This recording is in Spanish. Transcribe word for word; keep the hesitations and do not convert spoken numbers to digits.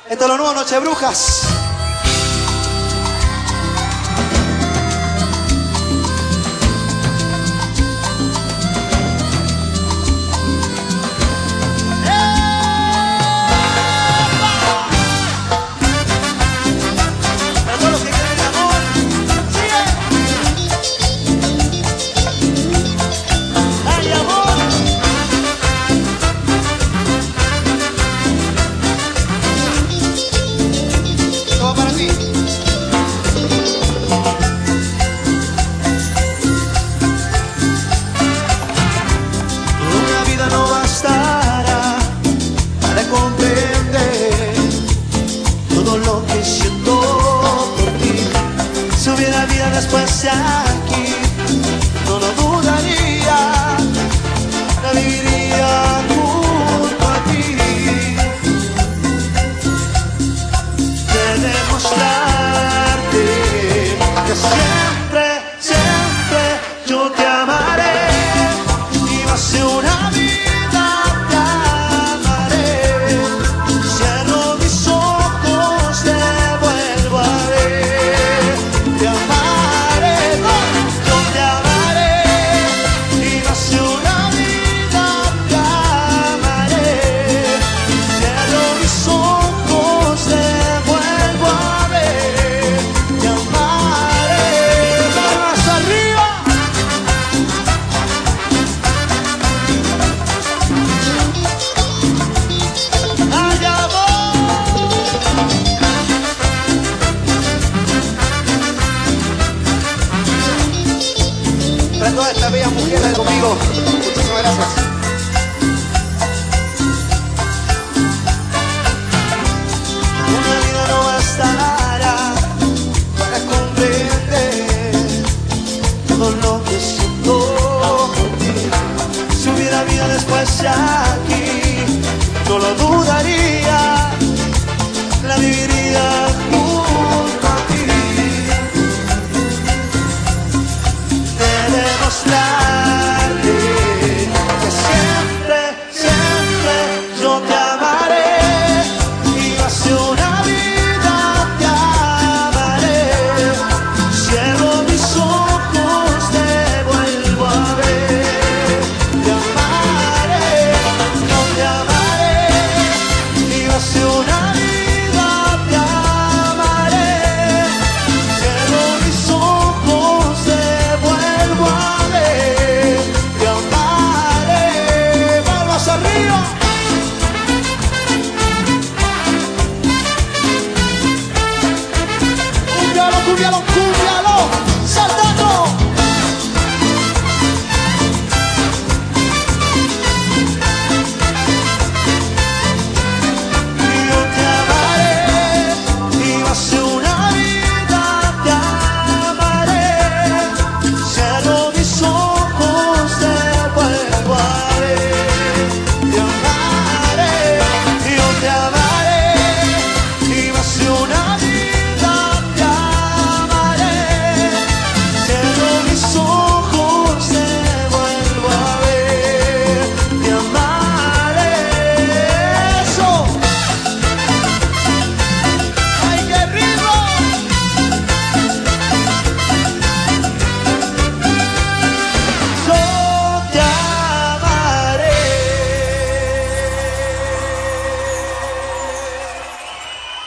Esto es lo nuevo, Noche Brujas. Después de aquí, no lo dudaría, la viviría junto a ti. De demostrarte que siempre, siempre yo te amaré y va a ser una vida te amaré. Cierro mis ojos, te vuelvo a ver, te amaré. Todas estas bellas mujeres conmigo. Muchísimas gracias. Una vida no bastará para comprender todo lo que siento por ti. Si hubiera vida después de aquí, no lo dudaría.